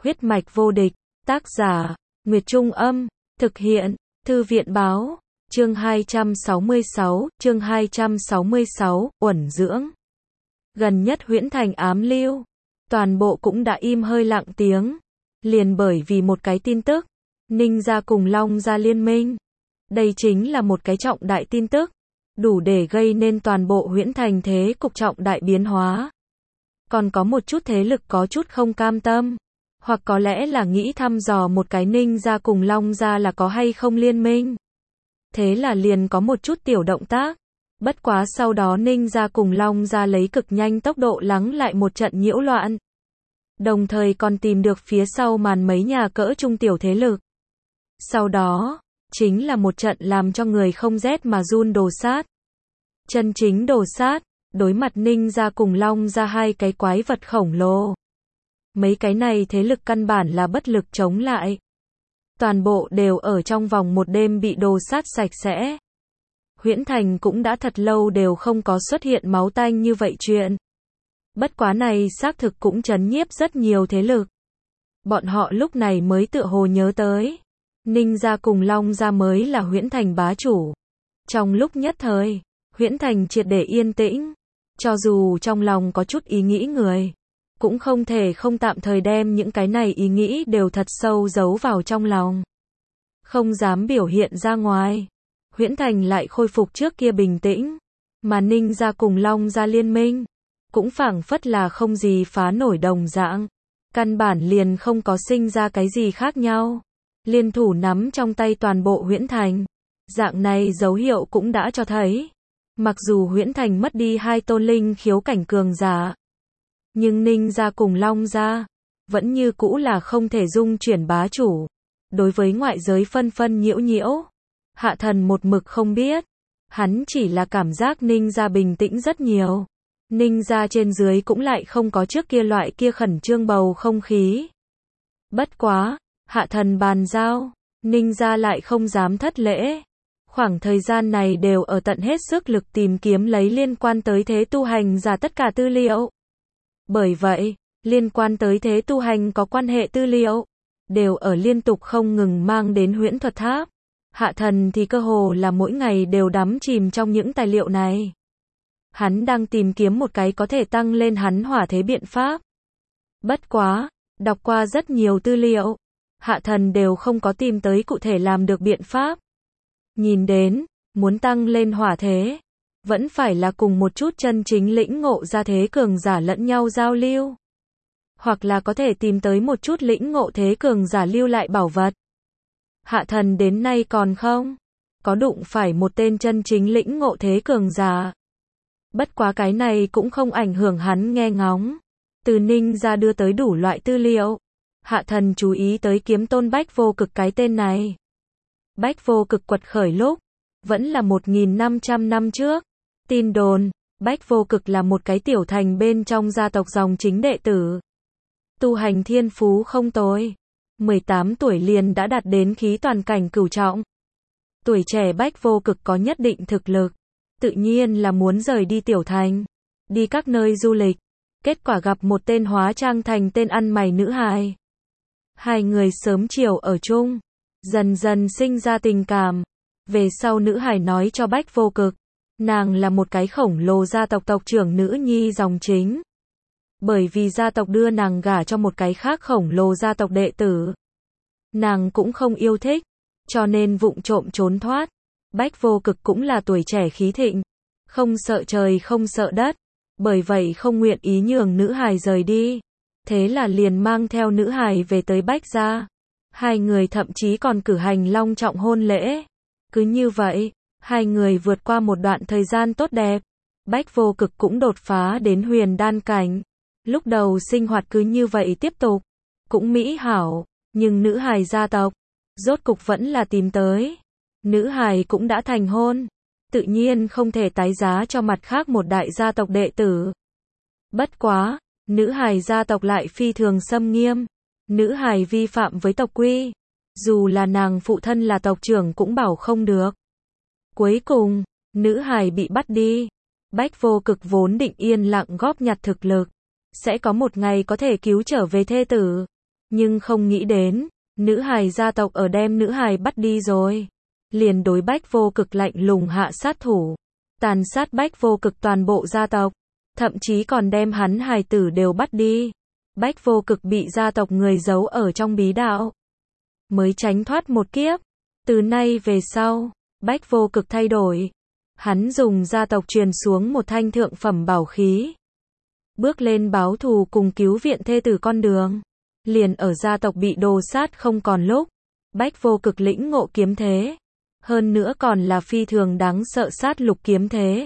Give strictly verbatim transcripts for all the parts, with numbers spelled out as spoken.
Huyết mạch vô địch, tác giả, Nguyệt Trung Âm, thực hiện, Thư viện Báo, chương hai trăm sáu mươi sáu, chương hai trăm sáu mươi sáu, uẩn dưỡng. Gần nhất Huyễn Thành ám lưu, toàn bộ cũng đã im hơi lặng tiếng, liền bởi vì một cái tin tức, Ninh gia cùng Long gia liên minh. Đây chính là một cái trọng đại tin tức, đủ để gây nên toàn bộ Huyễn Thành thế cục trọng đại biến hóa. Còn có một chút thế lực có chút không cam tâm, hoặc có lẽ là nghĩ thăm dò một cái Ninh gia cùng Long gia là có hay không liên minh. Thế là liền có một chút tiểu động tác. Bất quá sau đó Ninh gia cùng Long gia lấy cực nhanh tốc độ lắng lại một trận nhiễu loạn. Đồng thời còn tìm được phía sau màn mấy nhà cỡ trung tiểu thế lực. Sau đó, chính là một trận làm cho người không rét mà run đồ sát. Chân chính đồ sát, đối mặt Ninh gia cùng Long gia hai cái quái vật khổng lồ. Mấy cái này thế lực căn bản là bất lực chống lại. Toàn bộ đều ở trong vòng một đêm bị đồ sát sạch sẽ. Huyễn Thành cũng đã thật lâu đều không có xuất hiện máu tanh như vậy chuyện. Bất quá này xác thực cũng chấn nhiếp rất nhiều thế lực. Bọn họ lúc này mới tựa hồ nhớ tới. Ninh gia cùng Long gia mới là Huyễn Thành bá chủ. Trong lúc nhất thời, Huyễn Thành triệt để yên tĩnh. Cho dù trong lòng có chút ý nghĩ người, cũng không thể không tạm thời đem những cái này ý nghĩ đều thật sâu giấu vào trong lòng. Không dám biểu hiện ra ngoài. Huyễn Thành lại khôi phục trước kia bình tĩnh. Mà Ninh gia cùng Long gia liên minh, cũng phảng phất là không gì phá nổi đồng dạng. Căn bản liền không có sinh ra cái gì khác nhau. Liên thủ nắm trong tay toàn bộ Huyễn Thành. Dạng này dấu hiệu cũng đã cho thấy. Mặc dù Huyễn Thành mất đi hai tôn linh khiếu cảnh cường giả, nhưng Ninh gia cùng Long gia vẫn như cũ là không thể dung chuyển bá chủ. Đối với ngoại giới phân phân nhiễu nhiễu, Hạ Thần một mực không biết. Hắn chỉ là cảm giác Ninh gia bình tĩnh rất nhiều. Ninh gia trên dưới cũng lại không có trước kia loại kia khẩn trương bầu không khí. Bất quá, Hạ Thần bàn giao, Ninh gia lại không dám thất lễ. Khoảng thời gian này đều ở tận hết sức lực tìm kiếm lấy liên quan tới thế tu hành giả tất cả tư liệu. Bởi vậy, liên quan tới thế tu hành có quan hệ tư liệu, đều ở liên tục không ngừng mang đến Huyễn Thuật Tháp. Hạ Thần thì cơ hồ là mỗi ngày đều đắm chìm trong những tài liệu này. Hắn đang tìm kiếm một cái có thể tăng lên hắn hỏa thế biện pháp. Bất quá, đọc qua rất nhiều tư liệu, Hạ Thần đều không có tìm tới cụ thể làm được biện pháp. Nhìn đến, muốn tăng lên hỏa thế, vẫn phải là cùng một chút chân chính lĩnh ngộ ra thế cường giả lẫn nhau giao lưu. Hoặc là có thể tìm tới một chút lĩnh ngộ thế cường giả lưu lại bảo vật. Hạ Thần đến nay còn không có đụng phải một tên chân chính lĩnh ngộ thế cường giả. Bất quá cái này cũng không ảnh hưởng hắn nghe ngóng. Từ Ninh gia đưa tới đủ loại tư liệu, Hạ Thần chú ý tới kiếm tôn Bách Vô Cực cái tên này. Bách Vô Cực quật khởi lúc, vẫn là một nghìn năm trăm năm trước. Tin đồn, Bách Vô Cực là một cái tiểu thành bên trong gia tộc dòng chính đệ tử. Tu hành thiên phú không tồi. mười tám tuổi liền đã đạt đến khí toàn cảnh cửu trọng. Tuổi trẻ Bách Vô Cực có nhất định thực lực. Tự nhiên là muốn rời đi tiểu thành. Đi các nơi du lịch. Kết quả gặp một tên hóa trang thành tên ăn mày nữ hài. Hai người sớm chiều ở chung. Dần dần sinh ra tình cảm. Về sau nữ hài nói cho Bách Vô Cực, nàng là một cái khổng lồ gia tộc tộc trưởng nữ nhi dòng chính. Bởi vì gia tộc đưa nàng gả cho một cái khác khổng lồ gia tộc đệ tử. Nàng cũng không yêu thích, cho nên vụng trộm trốn thoát. Bách Vô Cực cũng là tuổi trẻ khí thịnh, không sợ trời không sợ đất. Bởi vậy không nguyện ý nhường nữ hài rời đi. Thế là liền mang theo nữ hài về tới Bách gia. Hai người thậm chí còn cử hành long trọng hôn lễ. Cứ như vậy, hai người vượt qua một đoạn thời gian tốt đẹp. Bách Vô Cực cũng đột phá đến huyền đan cảnh. Lúc đầu sinh hoạt cứ như vậy tiếp tục, cũng mỹ hảo, nhưng nữ hài gia tộc, rốt cục vẫn là tìm tới. Nữ hài cũng đã thành hôn, tự nhiên không thể tái giá cho mặt khác một đại gia tộc đệ tử. Bất quá, nữ hài gia tộc lại phi thường xâm nghiêm. Nữ hài vi phạm với tộc quy, dù là nàng phụ thân là tộc trưởng cũng bảo không được. Cuối cùng, nữ hài bị bắt đi. Bách Vô Cực vốn định yên lặng góp nhặt thực lực, sẽ có một ngày có thể cứu trở về thê tử. Nhưng không nghĩ đến, nữ hài gia tộc ở đem nữ hài bắt đi rồi. Liền đối Bách Vô Cực lạnh lùng hạ sát thủ. Tàn sát Bách Vô Cực toàn bộ gia tộc. Thậm chí còn đem hắn hài tử đều bắt đi. Bách Vô Cực bị gia tộc người giấu ở trong bí đạo. Mới tránh thoát một kiếp. Từ nay về sau, Bách Vô Cực thay đổi. Hắn dùng gia tộc truyền xuống một thanh thượng phẩm bảo khí. Bước lên báo thù cùng cứu viện thê tử con đường. Liền ở gia tộc bị đồ sát không còn lúc. Bách Vô Cực lĩnh ngộ kiếm thế. Hơn nữa còn là phi thường đáng sợ sát lục kiếm thế.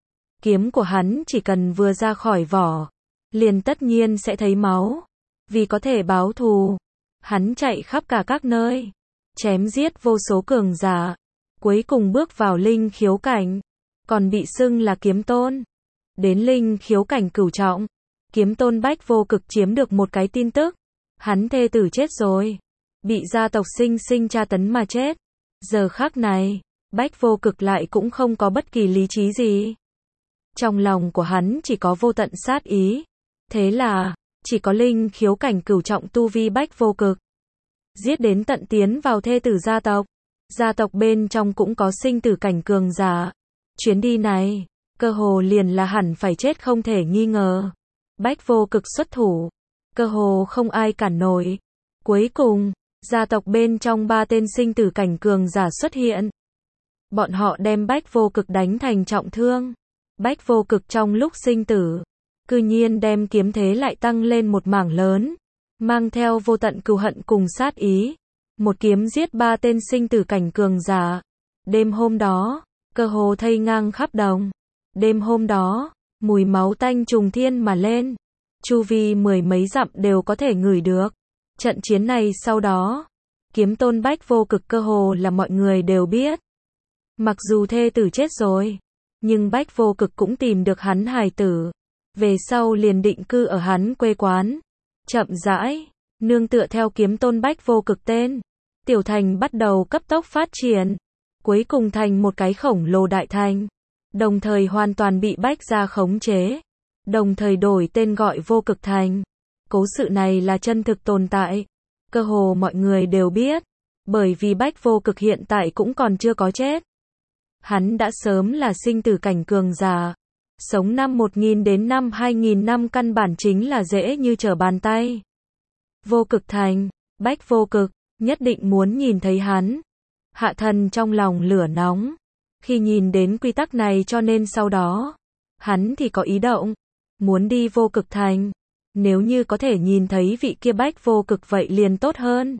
Kiếm của hắn chỉ cần vừa ra khỏi vỏ. Liền tất nhiên sẽ thấy máu. Vì có thể báo thù. Hắn chạy khắp cả các nơi. Chém giết vô số cường giả. Cuối cùng bước vào linh khiếu cảnh. Còn bị xưng là kiếm tôn. Đến linh khiếu cảnh cửu trọng. Kiếm tôn Bách Vô Cực chiếm được một cái tin tức. Hắn thê tử chết rồi. Bị gia tộc sinh sinh tra tấn mà chết. Giờ khắc này, Bách Vô Cực lại cũng không có bất kỳ lý trí gì. Trong lòng của hắn chỉ có vô tận sát ý. Thế là, chỉ có linh khiếu cảnh cửu trọng tu vi Bách Vô Cực. Giết đến tận tiến vào thê tử gia tộc. Gia tộc bên trong cũng có sinh tử cảnh cường giả. Chuyến đi này, cơ hồ liền là hẳn phải chết không thể nghi ngờ. Bách Vô Cực xuất thủ. Cơ hồ không ai cản nổi. Cuối cùng, gia tộc bên trong ba tên sinh tử cảnh cường giả xuất hiện. Bọn họ đem Bách Vô Cực đánh thành trọng thương. Bách Vô Cực trong lúc sinh tử, cư nhiên đem kiếm thế lại tăng lên một mảng lớn. Mang theo vô tận cừu hận cùng sát ý. Một kiếm giết ba tên sinh tử cảnh cường giả. Đêm hôm đó, cơ hồ thây ngang khắp đồng. Đêm hôm đó, mùi máu tanh trùng thiên mà lên. Chu vi mười mấy dặm đều có thể ngửi được. Trận chiến này sau đó, kiếm tôn Bách Vô Cực cơ hồ là mọi người đều biết. Mặc dù thê tử chết rồi, nhưng Bách Vô Cực cũng tìm được hắn hài tử. Về sau liền định cư ở hắn quê quán. Chậm rãi, nương tựa theo kiếm tôn Bách Vô Cực tên, tiểu thành bắt đầu cấp tốc phát triển. Cuối cùng thành một cái khổng lồ đại thành. Đồng thời hoàn toàn bị Bách gia khống chế. Đồng thời đổi tên gọi Vô Cực Thành. Cố sự này là chân thực tồn tại. Cơ hồ mọi người đều biết. Bởi vì Bách Vô Cực hiện tại cũng còn chưa có chết. Hắn đã sớm là sinh tử cảnh cường giả. Sống năm một nghìn đến năm hai nghìn năm căn bản chính là dễ như trở bàn tay. Vô Cực Thành, Bách Vô Cực, nhất định muốn nhìn thấy hắn. Hạ Thần trong lòng lửa nóng. Khi nhìn đến quy tắc này cho nên sau đó, hắn thì có ý động. Muốn đi Vô Cực Thành. Nếu như có thể nhìn thấy vị kia Bách Vô Cực vậy liền tốt hơn.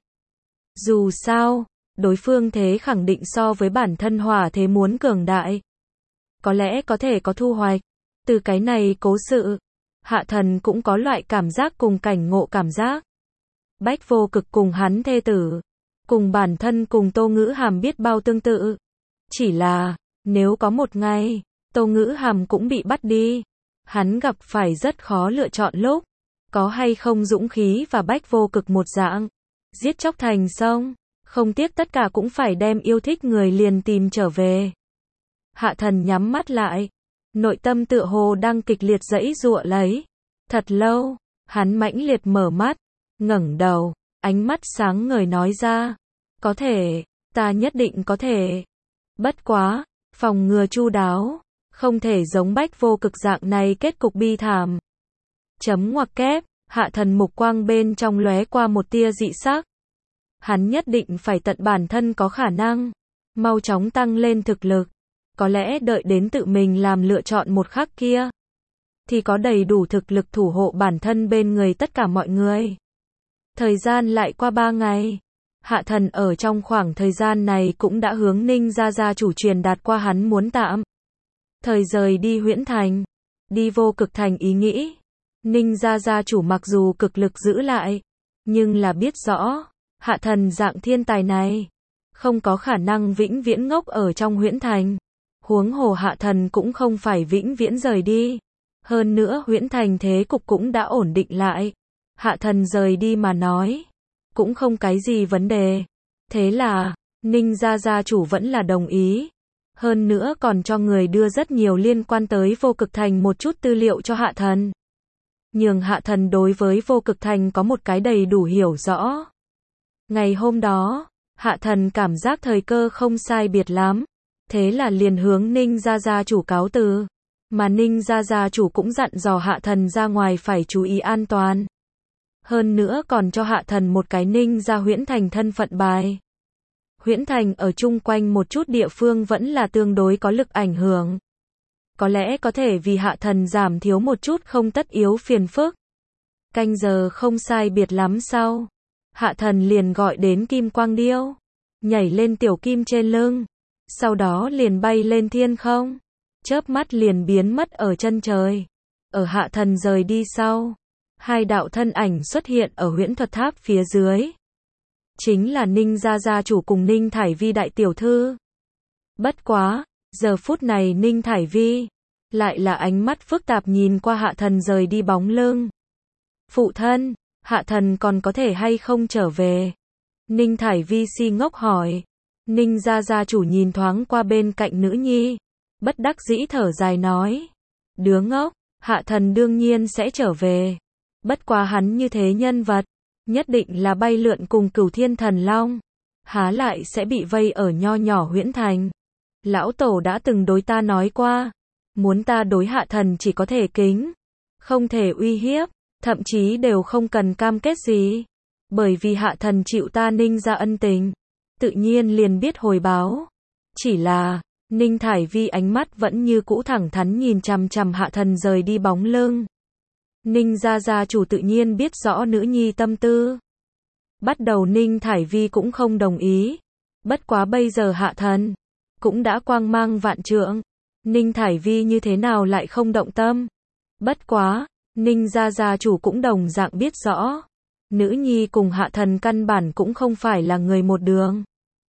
Dù sao, đối phương thế khẳng định so với bản thân hỏa thế muốn cường đại. Có lẽ có thể có thu hoạch. Từ cái này cố sự, Hạ Thần cũng có loại cảm giác cùng cảnh ngộ cảm giác. Bách Vô Cực cùng hắn thê tử, cùng bản thân cùng Tô Ngữ Hàm biết bao tương tự. Chỉ là, nếu có một ngày, Tô Ngữ Hàm cũng bị bắt đi, hắn gặp phải rất khó lựa chọn lúc. Có hay không dũng khí và Bách Vô Cực một dạng. Giết chóc thành sông, không tiếc tất cả cũng phải đem yêu thích người liền tìm trở về. Hạ Thần nhắm mắt lại. Nội tâm tựa hồ đang kịch liệt giãy giụa lấy. Thật lâu, hắn mãnh liệt mở mắt, ngẩng đầu, ánh mắt sáng ngời nói ra. Có thể, ta nhất định có thể. Bất quá, phòng ngừa chu đáo, không thể giống Bách Vô Cực dạng này kết cục bi thảm. Chấm ngoặc kép, Hạ Thần mục quang bên trong lóe qua một tia dị sắc. Hắn nhất định phải tận bản thân có khả năng, mau chóng tăng lên thực lực. Có lẽ đợi đến tự mình làm lựa chọn một khắc kia, thì có đầy đủ thực lực thủ hộ bản thân bên người tất cả mọi người. Thời gian lại qua ba ngày. Hạ Thần ở trong khoảng thời gian này cũng đã hướng Ninh gia gia chủ truyền đạt qua hắn muốn tạm thời rời đi Huyễn Thành, đi Vô Cực Thành ý nghĩ. Ninh gia gia chủ mặc dù cực lực giữ lại, nhưng là biết rõ, Hạ Thần dạng thiên tài này, không có khả năng vĩnh viễn ngốc ở trong Huyễn Thành. Huống hồ Hạ Thần cũng không phải vĩnh viễn rời đi. Hơn nữa Huyễn Thành thế cục cũng đã ổn định lại. Hạ Thần rời đi mà nói, cũng không cái gì vấn đề. Thế là, Ninh gia gia chủ vẫn là đồng ý. Hơn nữa còn cho người đưa rất nhiều liên quan tới Vô Cực Thành một chút tư liệu cho Hạ Thần. nhường Hạ Thần đối với Vô Cực Thành có một cái đầy đủ hiểu rõ. Ngày hôm đó, Hạ Thần cảm giác thời cơ không sai biệt lắm, thế là liền hướng Ninh gia gia chủ cáo từ, mà Ninh gia gia chủ cũng dặn dò Hạ Thần ra ngoài phải chú ý an toàn. Hơn nữa còn cho Hạ Thần một cái Ninh gia Huyễn Thành thân phận bài. Huyễn Thành ở chung quanh một chút địa phương vẫn là tương đối có lực ảnh hưởng. Có lẽ có thể vì Hạ Thần giảm thiếu một chút không tất yếu phiền phức. Canh giờ không sai biệt lắm sau, Hạ Thần liền gọi đến Kim Quang Điêu, nhảy lên tiểu kim trên lưng, sau đó liền bay lên thiên không, chớp mắt liền biến mất ở chân trời. Ở Hạ Thần rời đi sau, hai đạo thân ảnh xuất hiện ở huyễn thuật tháp phía dưới. Chính là Ninh gia gia chủ cùng Ninh Thải Vi đại tiểu thư. Bất quá, giờ phút này Ninh Thải Vi lại là ánh mắt phức tạp nhìn qua Hạ Thần rời đi bóng lưng. Phụ thân, Hạ Thần còn có thể hay không trở về? Ninh Thải Vi si ngốc hỏi. Ninh gia gia chủ nhìn thoáng qua bên cạnh nữ nhi, bất đắc dĩ thở dài nói. Đứa ngốc, Hạ Thần đương nhiên sẽ trở về. Bất quá hắn như thế nhân vật, nhất định là bay lượn cùng Cửu Thiên Thần Long, há lại sẽ bị vây ở nho nhỏ Huyễn Thành. Lão Tổ đã từng đối ta nói qua, muốn ta đối Hạ Thần chỉ có thể kính, không thể uy hiếp, thậm chí đều không cần cam kết gì. Bởi vì Hạ Thần chịu ta Ninh gia ân tình, tự nhiên liền biết hồi báo. Chỉ là, Ninh Thải Vi ánh mắt vẫn như cũ thẳng thắn nhìn chằm chằm Hạ Thần rời đi bóng lưng. Ninh gia gia chủ tự nhiên biết rõ nữ nhi tâm tư. Bắt đầu Ninh Thải Vi cũng không đồng ý. Bất quá bây giờ Hạ Thần cũng đã quang mang vạn trượng, Ninh Thải Vi như thế nào lại không động tâm. Bất quá, Ninh gia gia chủ cũng đồng dạng biết rõ, nữ nhi cùng Hạ Thần căn bản cũng không phải là người một đường.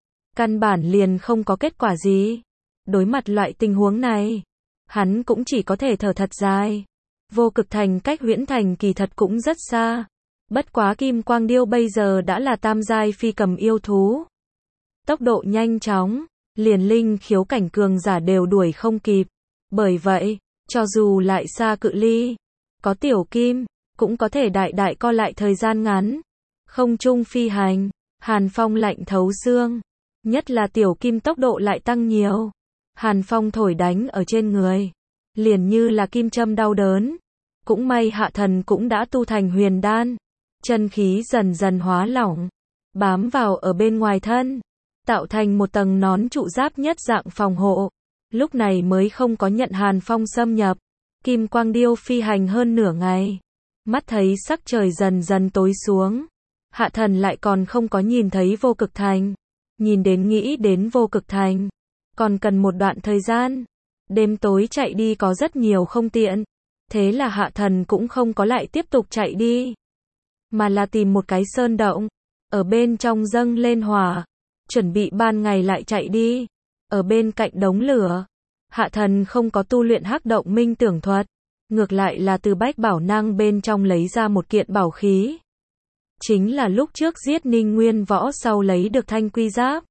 Căn bản liền không có kết quả gì. Đối mặt loại tình huống này, hắn cũng chỉ có thể thở thật dài. Vô Cực Thành cách Huyễn Thành kỳ thật cũng rất xa. Bất quá Kim Quang Điêu bây giờ đã là tam giai phi cầm yêu thú. Tốc độ nhanh chóng, liền linh khiếu cảnh cường giả đều đuổi không kịp. Bởi vậy, cho dù lại xa cự ly, có tiểu kim, cũng có thể đại đại co lại thời gian ngắn. Không trung phi hành, hàn phong lạnh thấu xương. Nhất là tiểu kim tốc độ lại tăng nhiều. Hàn phong thổi đánh ở trên người, liền như là kim châm đau đớn. Cũng may Hạ Thần cũng đã tu thành huyền đan, chân khí dần dần hóa lỏng, bám vào ở bên ngoài thân, tạo thành một tầng nón trụ giáp nhất dạng phòng hộ. Lúc này mới không có nhận hàn phong xâm nhập. Kim Quang Điêu phi hành hơn nửa ngày, mắt thấy sắc trời dần dần tối xuống, Hạ Thần lại còn không có nhìn thấy Vô Cực Thành. Nhìn đến nghĩ đến Vô Cực Thành, còn cần một đoạn thời gian. Đêm tối chạy đi có rất nhiều không tiện, thế là Hạ Thần cũng không có lại tiếp tục chạy đi, mà là tìm một cái sơn động, ở bên trong dâng lên hỏa, chuẩn bị ban ngày lại chạy đi. Ở bên cạnh đống lửa, Hạ Thần không có tu luyện Hắc Động Minh Tưởng Thuật, ngược lại là từ bách bảo năng bên trong lấy ra một kiện bảo khí. Chính là lúc trước giết Ninh Nguyên Võ sau lấy được thanh quy giáp.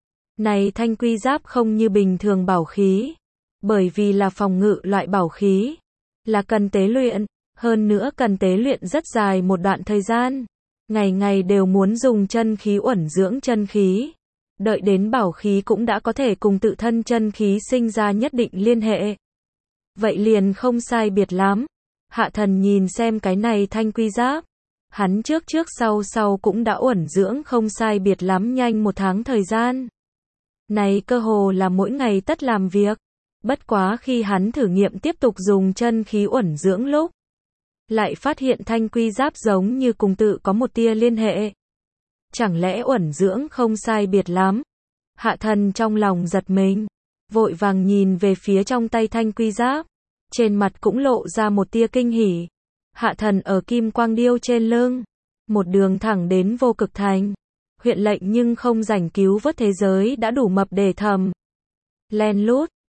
Này thanh quy giáp không như bình thường bảo khí, bởi vì là phòng ngự loại bảo khí, là cần tế luyện, hơn nữa cần tế luyện rất dài một đoạn thời gian. Ngày ngày đều muốn dùng chân khí uẩn dưỡng chân khí. Đợi đến bảo khí cũng đã có thể cùng tự thân chân khí sinh ra nhất định liên hệ. Vậy liền không sai biệt lắm. Hạ Thần nhìn xem cái này thanh quy giáp. Hắn trước trước sau sau cũng đã uẩn dưỡng không sai biệt lắm nhanh một tháng thời gian. Này cơ hồ là mỗi ngày tất làm việc. Bất quá khi hắn thử nghiệm tiếp tục dùng chân khí uẩn dưỡng lúc, lại phát hiện thanh quy giáp giống như cùng tự có một tia liên hệ. Chẳng lẽ uẩn dưỡng không sai biệt lắm? Hạ Thần trong lòng giật mình, vội vàng nhìn về phía trong tay thanh quy giáp, trên mặt cũng lộ ra một tia kinh hỉ. Hạ Thần ở Kim Quang Điêu trên lưng, một đường thẳng đến Vô Cực Thành. Huyện lệnh nhưng không rảnh cứu vớt thế giới đã đủ mập để thầm. Len lút,